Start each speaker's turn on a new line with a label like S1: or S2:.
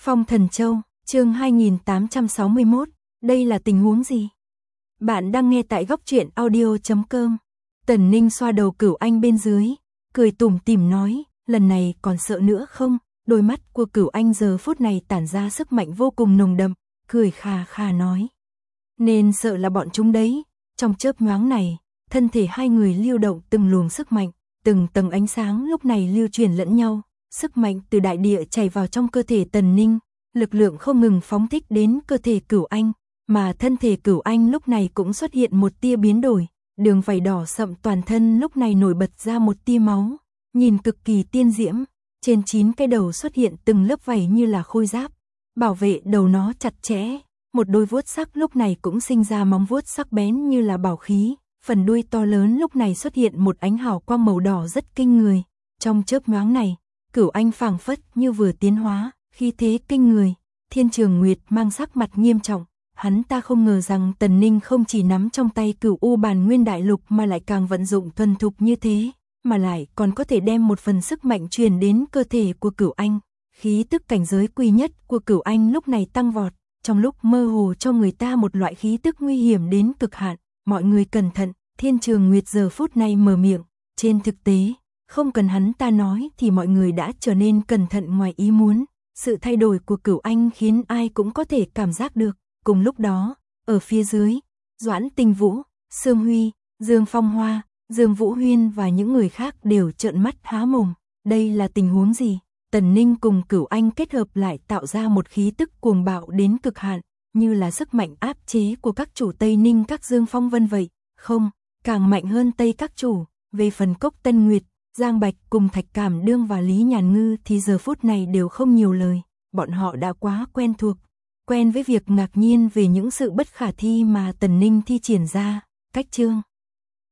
S1: Phong Thần Châu, chương 2861, đây là tình huống gì? Bạn đang nghe tại góc truyện audio.com. Tần Ninh xoa đầu Cửu Anh bên dưới, cười tủm tỉm nói, lần này còn sợ nữa không? Đôi mắt của Cửu Anh giờ phút này tản ra sức mạnh vô cùng nồng đậm, cười khà khà nói. Nên sợ là bọn chúng đấy. Trong chớp nhoáng này, thân thể hai người lưu động từng luồng sức mạnh, từng tầng ánh sáng lúc này lưu truyền lẫn nhau. Sức mạnh từ đại địa chảy vào trong cơ thể Tần Ninh, lực lượng không ngừng phóng thích đến cơ thể Cửu Anh, mà thân thể Cửu Anh lúc này cũng xuất hiện một tia biến đổi, đường vảy đỏ sậm toàn thân lúc này nổi bật ra một tia máu, nhìn cực kỳ tiên diễm, trên 9 cái đầu xuất hiện từng lớp vảy như là khôi giáp, bảo vệ đầu nó chặt chẽ, một đôi vuốt sắc lúc này cũng sinh ra móng vuốt sắc bén như là bảo khí, phần đuôi to lớn lúc này xuất hiện một ánh hào quang màu đỏ rất kinh người, trong chớp nhoáng này, Cửu Anh phảng phất như vừa tiến hóa, khí thế kinh người. Thiên Trường Nguyệt mang sắc mặt nghiêm trọng, hắn ta không ngờ rằng Tần Ninh không chỉ nắm trong tay Cửu U Bản Nguyên Đại Lục mà lại càng vận dụng thuần thục như thế, mà lại còn có thể đem một phần sức mạnh truyền đến cơ thể của Cửu Anh. Khí tức cảnh giới quy nhất của Cửu Anh lúc này tăng vọt, trong lúc mơ hồ cho người ta một loại khí tức nguy hiểm đến cực hạn. Mọi người cẩn thận, Thiên Trường Nguyệt giờ phút này mở miệng, trên thực tế, không cần hắn ta nói thì mọi người đã trở nên cẩn thận ngoài ý muốn. Sự thay đổi của Cửu Anh khiến ai cũng có thể cảm giác được. Cùng lúc đó, ở phía dưới, Doãn Tinh Vũ, Sương Huy, Dương Phong Hoa, Dương Vũ Huyên và những người khác đều trợn mắt há mồm. Đây là tình huống gì? Tần Ninh cùng Cửu Anh kết hợp lại tạo ra một khí tức cuồng bạo đến cực hạn, như là sức mạnh áp chế của các chủ Tây Ninh các Dương Phong Vân vậy. Không, càng mạnh hơn Tây các chủ. Về phần Cốc Tân Nguyệt, Giang Bạch cùng Thạch Cảm Đương và Lý Nhàn Ngư thì giờ phút này đều không nhiều lời, bọn họ đã quá quen thuộc, quen với việc ngạc nhiên về những sự bất khả thi mà Tần Ninh thi triển ra. Cách chương